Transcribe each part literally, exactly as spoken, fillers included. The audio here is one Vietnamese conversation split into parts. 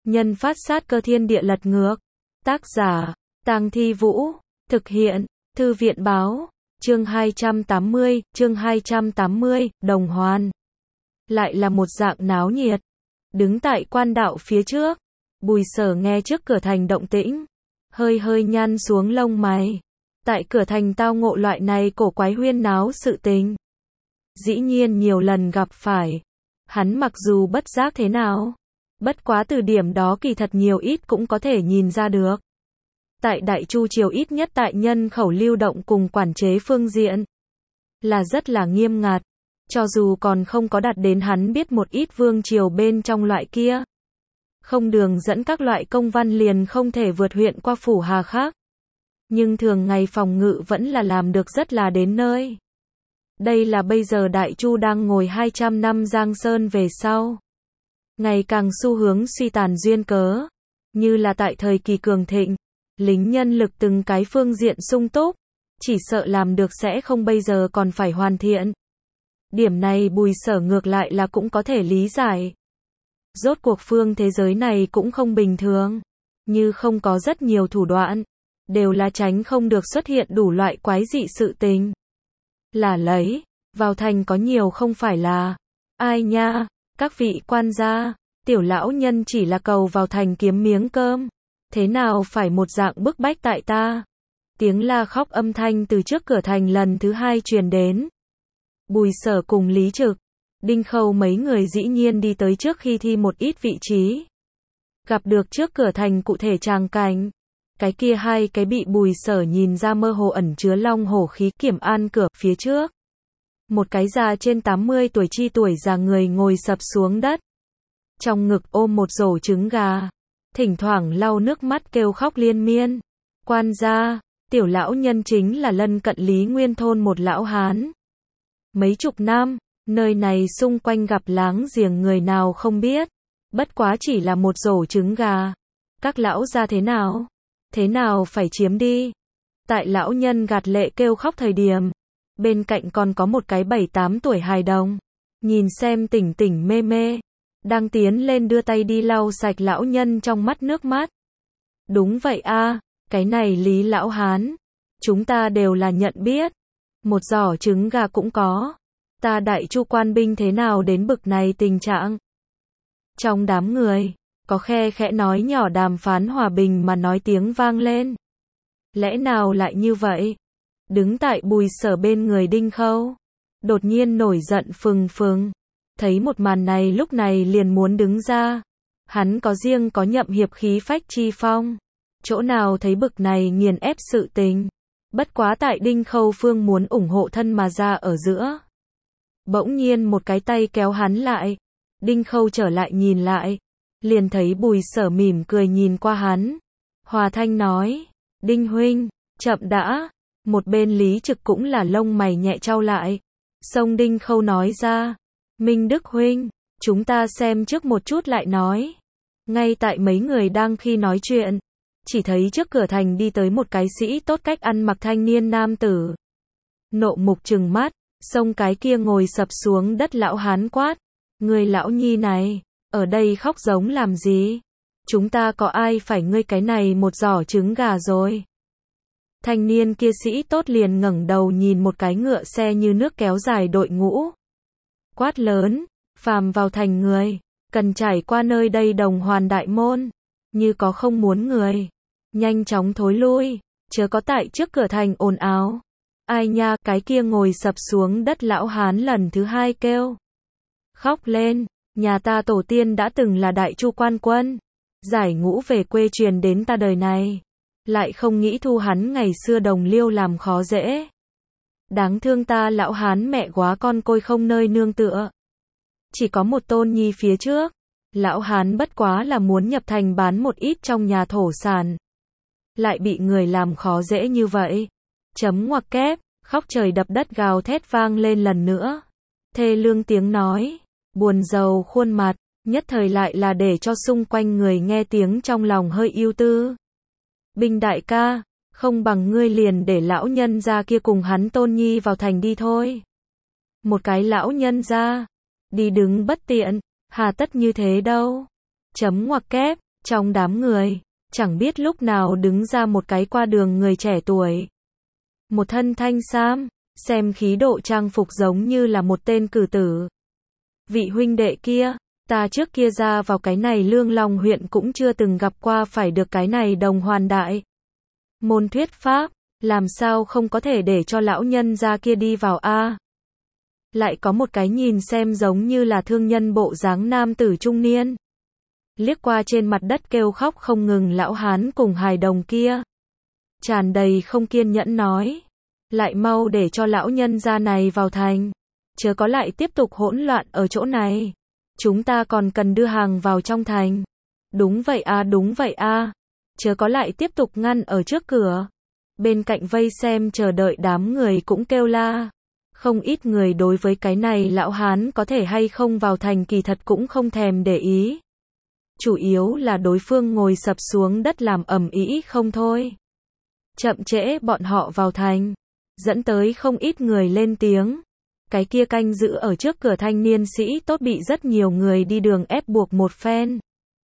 Nhân phát sát cơ thiên địa lật ngược. Tác giả, Tang Thi Vũ. Thực hiện, Thư viện Báo. Chương hai trăm tám mươi, chương hai trăm tám mươi, Đồng Hoan. Lại là một dạng náo nhiệt. Đứng tại quan đạo phía trước, Bùi Sở nghe trước cửa thành động tĩnh, hơi hơi nhăn xuống lông mày. Tại cửa thành tao ngộ loại này cổ quái huyên náo sự tình, dĩ nhiên nhiều lần gặp phải. Hắn mặc dù bất giác thế nào, bất quá từ điểm đó kỳ thật nhiều ít cũng có thể nhìn ra được. Tại Đại Chu triều ít nhất tại nhân khẩu lưu động cùng quản chế phương diện là rất là nghiêm ngặt, cho dù còn không có đạt đến hắn biết một ít vương triều bên trong loại kia. Không đường dẫn các loại công văn liền không thể vượt huyện qua phủ hà khác. Nhưng thường ngày phòng ngự vẫn là làm được rất là đến nơi. Đây là bây giờ Đại Chu đang ngồi hai trăm năm Giang Sơn về sau, ngày càng xu hướng suy tàn duyên cớ. Như là tại thời kỳ cường thịnh, lính nhân lực từng cái phương diện sung túc, chỉ sợ làm được sẽ không bây giờ còn phải hoàn thiện. Điểm này Bùi Sở ngược lại là cũng có thể lý giải. Rốt cuộc phương thế giới này cũng không bình thường, như không có rất nhiều thủ đoạn, đều là tránh không được xuất hiện đủ loại quái dị sự tình. Là lấy, vào thành có nhiều không phải là, ai nha, các vị quan gia, tiểu lão nhân chỉ là cầu vào thành kiếm miếng cơm, thế nào phải một dạng bức bách tại ta. Tiếng la khóc âm thanh từ trước cửa thành lần thứ hai truyền đến. Bùi Sở cùng Lý Trực, Đinh Khâu mấy người dĩ nhiên đi tới trước khi thi một ít vị trí. Gặp được trước cửa thành cụ thể tràng cảnh. Cái kia hai cái bị Bùi Sở nhìn ra mơ hồ ẩn chứa long hổ khí kiểm an cửa phía trước. Một cái già trên tám mươi tuổi chi tuổi già người ngồi sập xuống đất. Trong ngực ôm một rổ trứng gà. Thỉnh thoảng lau nước mắt kêu khóc liên miên. Quan gia, tiểu lão nhân chính là lân cận Lý Nguyên thôn một lão hán. Mấy chục năm, nơi này xung quanh gặp láng giềng người nào không biết. Bất quá chỉ là một rổ trứng gà. Các lão gia thế nào? Thế nào phải chiếm đi? Tại lão nhân gạt lệ kêu khóc thời điểm, bên cạnh còn có một cái bảy tám tuổi hài đồng, nhìn xem tỉnh tỉnh mê mê, đang tiến lên đưa tay đi lau sạch lão nhân trong mắt nước mắt. Đúng vậy a, cái này Lý lão hán, chúng ta đều là nhận biết. Một giỏ trứng gà cũng có. Ta Đại Chu quan binh thế nào đến bực này tình trạng? Trong đám người, có khe khẽ nói nhỏ đàm phán hòa bình mà nói tiếng vang lên. Lẽ nào lại như vậy? Đứng tại Bùi Sở bên người Đinh Khâu, đột nhiên nổi giận phừng phừng. Thấy một màn này lúc này liền muốn đứng ra. Hắn có riêng có nhậm hiệp khí phách chi phong. Chỗ nào thấy bực này nghiền ép sự tình. Bất quá tại Đinh Khâu phương muốn ủng hộ thân mà ra ở giữa. Bỗng nhiên một cái tay kéo hắn lại. Đinh Khâu trở lại nhìn lại. Liền thấy Bùi Sở mỉm cười nhìn qua hắn. Hòa thanh nói, Đinh huynh, chậm đã. Một bên Lý Trực cũng là lông mày nhẹ trao lại. Xông Đinh Khâu nói ra, Minh Đức huynh, chúng ta xem trước một chút lại nói. Ngay tại mấy người đang khi nói chuyện, chỉ thấy trước cửa thành đi tới một cái sĩ tốt cách ăn mặc thanh niên nam tử. Nộ mục trừng mắt, xông cái kia ngồi sập xuống đất lão hán quát, người lão nhi này, ở đây khóc giống làm gì? Chúng ta có ai phải ngươi cái này một giỏ trứng gà rồi? Thanh niên kia sĩ tốt liền ngẩng đầu nhìn một cái ngựa xe như nước kéo dài đội ngũ. Quát lớn, phàm vào thành người, cần trải qua nơi đây Đồng Hoàn đại môn, như có không muốn người, nhanh chóng thối lui, chớ có tại trước cửa thành ồn ào. Ai nha, cái kia ngồi sập xuống đất lão hán lần thứ hai kêu. Khóc lên, nhà ta tổ tiên đã từng là Đại Chu quan quân, giải ngũ về quê truyền đến ta đời này. Lại không nghĩ thu hắn ngày xưa đồng liêu làm khó dễ. Đáng thương ta lão hán mẹ quá con côi không nơi nương tựa. Chỉ có một tôn nhi phía trước. Lão hán bất quá là muốn nhập thành bán một ít trong nhà thổ sản. Lại bị người làm khó dễ như vậy. Chấm ngoặc kép, khóc trời đập đất gào thét vang lên lần nữa. Thê lương tiếng nói, buồn rầu khuôn mặt, nhất thời lại là để cho xung quanh người nghe tiếng trong lòng hơi ưu tư. Binh đại ca, không bằng ngươi liền để lão nhân gia kia cùng hắn tôn nhi vào thành đi thôi. Một cái lão nhân gia, đi đứng bất tiện, hà tất như thế đâu. Chấm ngoặc kép, Trong đám người, chẳng biết lúc nào đứng ra một cái qua đường người trẻ tuổi. Một thân thanh sam, xem khí độ trang phục giống như là một tên cử tử. Vị huynh đệ kia, ta trước kia ra vào cái này Lương Long huyện cũng chưa từng gặp qua, phải được cái này Đồng Hoàn Đại môn thuyết pháp, làm sao không có thể để cho lão nhân gia kia đi vào a? Lại có một cái nhìn xem giống như là thương nhân bộ dáng nam tử trung niên. Liếc qua trên mặt đất kêu khóc không ngừng lão hán cùng hài đồng kia. Tràn đầy không kiên nhẫn nói. Lại mau để cho lão nhân gia này vào thành. Chớ có lại tiếp tục hỗn loạn ở chỗ này. Chúng ta còn cần đưa hàng vào trong thành. Đúng vậy a, đúng vậy a. Chớ có lại tiếp tục ngăn ở trước cửa. Bên cạnh vây xem chờ đợi đám người cũng kêu la. Không ít người đối với cái này lão hán có thể hay không vào thành kỳ thật cũng không thèm để ý. Chủ yếu là đối phương ngồi sập xuống đất làm ầm ĩ không thôi. Chậm trễ bọn họ vào thành, dẫn tới không ít người lên tiếng. Cái kia canh giữ ở trước cửa thanh niên sĩ tốt bị rất nhiều người đi đường ép buộc một phen.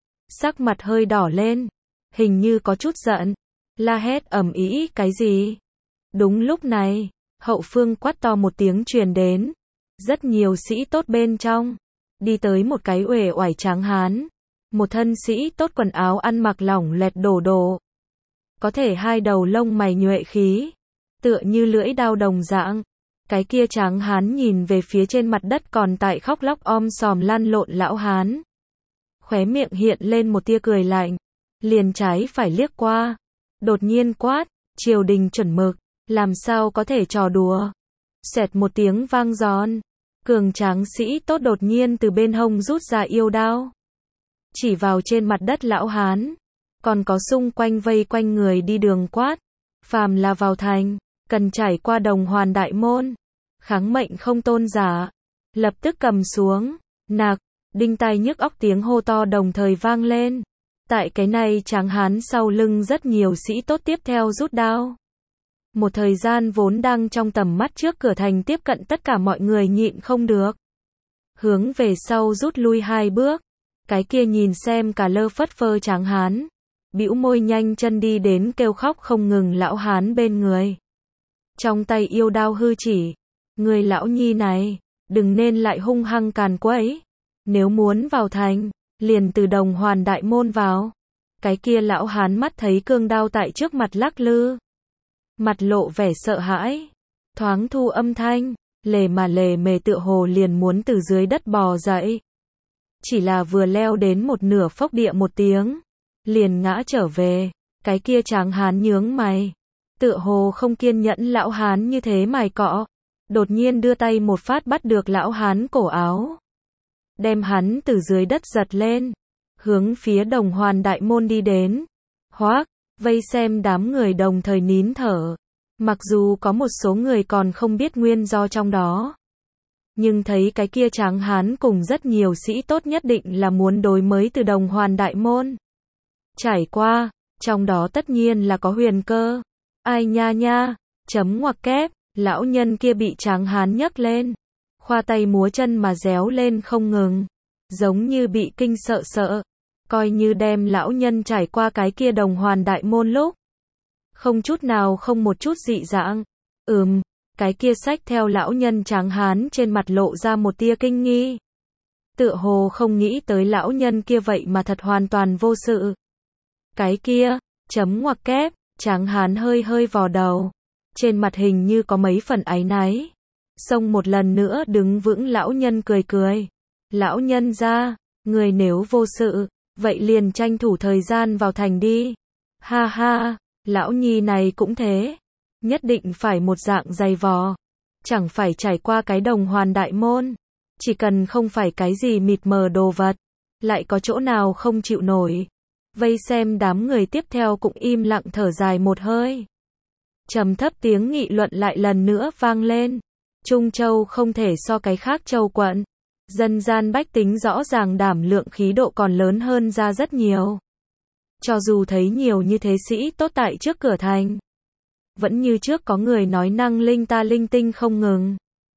Sắc mặt hơi đỏ lên, hình như có chút giận, la hét ầm ĩ cái gì. Đúng lúc này, hậu phương quát to một tiếng truyền đến. Rất nhiều sĩ tốt bên trong, đi tới một cái uể oải tráng hán. Một thân sĩ tốt quần áo ăn mặc lỏng lẻo đổ đổ. Có thể hai đầu lông mày nhuệ khí, tựa như lưỡi dao đồng dạng. Cái kia tráng hán nhìn về phía trên mặt đất còn tại khóc lóc om sòm lăn lộn lão hán. Khóe miệng hiện lên một tia cười lạnh, liền trái phải liếc qua. Đột nhiên quát, triều đình chuẩn mực, làm sao có thể trò đùa. Xẹt một tiếng vang giòn, cường tráng sĩ tốt đột nhiên từ bên hông rút ra yêu đao. Chỉ vào trên mặt đất lão hán, còn có xung quanh vây quanh người đi đường quát. Phàm là vào thành, cần trải qua Đồng Hoàn Đại môn. Kháng mệnh không tôn giả. Lập tức cầm xuống, nạc, đinh tai nhức óc tiếng hô to đồng thời vang lên. Tại cái này tráng hán sau lưng rất nhiều sĩ tốt tiếp theo rút đao. Một thời gian vốn đang trong tầm mắt trước cửa thành tiếp cận tất cả mọi người nhịn không được. Hướng về sau rút lui hai bước. Cái kia nhìn xem cả lơ phất phơ tráng hán, bĩu môi nhanh chân đi đến kêu khóc không ngừng lão hán bên người. Trong tay yêu đao hư chỉ, người lão nhi này, đừng nên lại hung hăng càn quấy. Nếu muốn vào thành, liền từ Đồng Hoàn Đại môn vào. Cái kia lão hán mắt thấy cương đao tại trước mặt lắc lư. Mặt lộ vẻ sợ hãi, thoáng thu âm thanh, lề mà lề mề tựa hồ liền muốn từ dưới đất bò dậy. Chỉ là vừa leo đến một nửa phốc địa một tiếng, liền ngã trở về. Cái kia tráng hán nhướng mày, tựa hồ không kiên nhẫn lão hán như thế mài cọ, đột nhiên đưa tay một phát bắt được lão hán cổ áo, đem hắn từ dưới đất giật lên, hướng phía Đồng Hoàn Đại môn đi đến. Hoác, vây xem đám người đồng thời nín thở, mặc dù có một số người còn không biết nguyên do trong đó. Nhưng thấy cái kia tráng hán cùng rất nhiều sĩ tốt nhất định là muốn đối mới từ Đồng Hoàn Đại môn trải qua, trong đó tất nhiên là có huyền cơ. Ai nha nha, chấm ngoặc kép, lão nhân kia bị tráng hán nhấc lên, khoa tay múa chân mà réo lên không ngừng, giống như bị kinh sợ sợ, coi như đem lão nhân trải qua cái kia Đồng Hoàn Đại môn lúc. Không chút nào không một chút dị dạng. Ừm, cái kia xách theo lão nhân tráng hán trên mặt lộ ra một tia kinh nghi. Tựa hồ không nghĩ tới lão nhân kia vậy mà thật hoàn toàn vô sự. Cái kia, chấm ngoặc kép, tráng hán hơi hơi vò đầu. Trên mặt hình như có mấy phần áy náy. Xong một lần nữa đứng vững lão nhân cười cười. Lão nhân ra, người nếu vô sự, vậy liền tranh thủ thời gian vào thành đi. Ha ha, lão nhi này cũng thế. Nhất định phải một dạng dày vò. Chẳng phải trải qua cái Đồng Hoàn Đại môn. Chỉ cần không phải cái gì mịt mờ đồ vật. Lại có chỗ nào không chịu nổi. Vây xem đám người tiếp theo cũng im lặng thở dài một hơi. Trầm thấp tiếng nghị luận lại lần nữa vang lên. Trung Châu không thể so cái khác châu quận. Dân gian bách tính rõ ràng đảm lượng khí độ còn lớn hơn ra rất nhiều. Cho dù thấy nhiều như thế sĩ tốt tại trước cửa thành, vẫn như trước có người nói năng linh ta linh tinh không ngừng.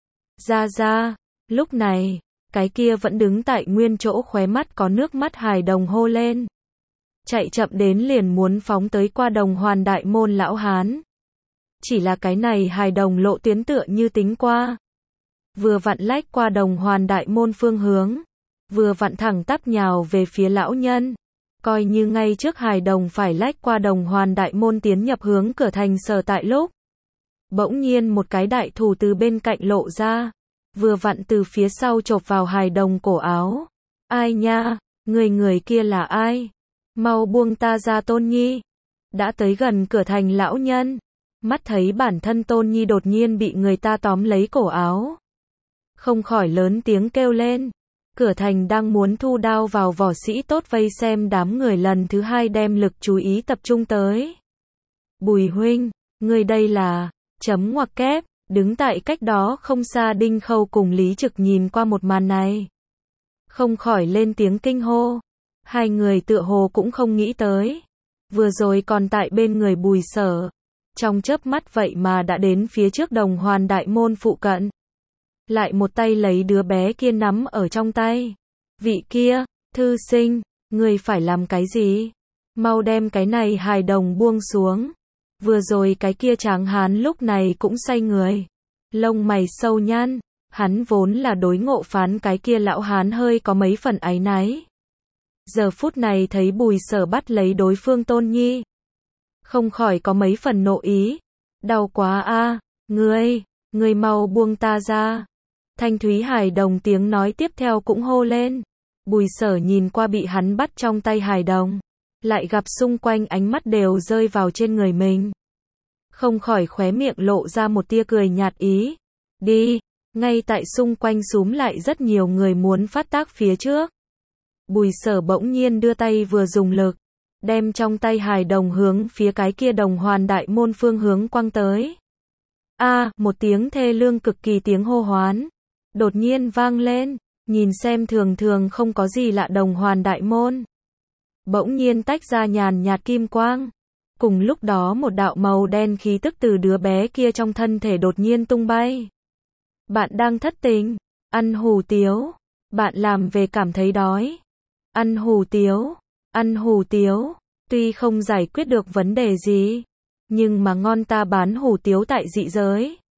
Ra ra, lúc này, cái kia vẫn đứng tại nguyên chỗ khóe mắt có nước mắt hài đồng hô lên. chạy chậm đến liền muốn phóng tới qua đồng hoàn đại môn lão hán. Chỉ là cái này hài đồng lộ tuyến tựa như tính qua. Vừa vặn lách qua đồng hoàn đại môn phương hướng, vừa vặn thẳng tắp nhào về phía lão nhân. Coi như ngay trước hài đồng phải lách qua đồng hoàn đại môn tiến nhập hướng cửa thành sở tại lúc. Bỗng nhiên một cái đại thủ từ bên cạnh lộ ra, vừa vặn từ phía sau chộp vào hài đồng cổ áo. Ai nha, người người kia là ai? Mau buông ta ra Tôn Nhi. Đã tới gần cửa thành lão nhân, mắt thấy bản thân Tôn Nhi đột nhiên bị người ta tóm lấy cổ áo. Không khỏi lớn tiếng kêu lên. Cửa thành đang muốn thu đao vào vỏ sĩ tốt vây xem đám người lần thứ hai đem lực chú ý tập trung tới. Bùi huynh, người đây là, chấm ngoặc kép, đứng tại cách đó không xa Đinh Khâu cùng Lý Trực nhìn qua một màn này. Không khỏi lên tiếng kinh hô. Hai người tựa hồ cũng không nghĩ tới. Vừa rồi còn tại bên người Bùi Sở. Trong chớp mắt vậy mà đã đến phía trước đồng hoàn đại môn phụ cận. Lại một tay lấy đứa bé kia nắm ở trong tay. Vị kia, thư sinh, người phải làm cái gì? Mau đem cái này hài đồng buông xuống. Vừa rồi cái kia tráng hán lúc này cũng say người. Lông mày sâu nhăn. Hắn vốn là đối ngộ phán cái kia lão hán hơi có mấy phần áy náy. Giờ phút này thấy Bùi Sở bắt lấy đối phương Tôn Nhi. Không khỏi có mấy phần nộ ý. Đau quá a, ngươi, ngươi mau buông ta ra. Thanh thúy hài đồng tiếng nói tiếp theo cũng hô lên. Bùi Sở nhìn qua bị hắn bắt trong tay hài đồng. Lại gặp xung quanh ánh mắt đều rơi vào trên người mình. Không khỏi khóe miệng lộ ra một tia cười nhạt ý. Đi, ngay tại xung quanh xúm lại rất nhiều người muốn phát tác phía trước. Bùi Sở bỗng nhiên đưa tay vừa dùng lực. Đem trong tay hài đồng hướng phía cái kia đồng hoàn đại môn phương hướng quăng tới. A, một tiếng thê lương cực kỳ tiếng hô hoán. Đột nhiên vang lên, nhìn xem thường thường không có gì lạ đồng hoàn đại môn. Bỗng nhiên tách ra nhàn nhạt kim quang. Cùng lúc đó một đạo màu đen khí tức từ đứa bé kia trong thân thể đột nhiên tung bay. Bạn đang thất tình, ăn hủ tiếu, bạn làm về cảm thấy đói. Ăn hủ tiếu, ăn hủ tiếu, tuy không giải quyết được vấn đề gì, nhưng mà ngon ta bán hủ tiếu tại dị giới.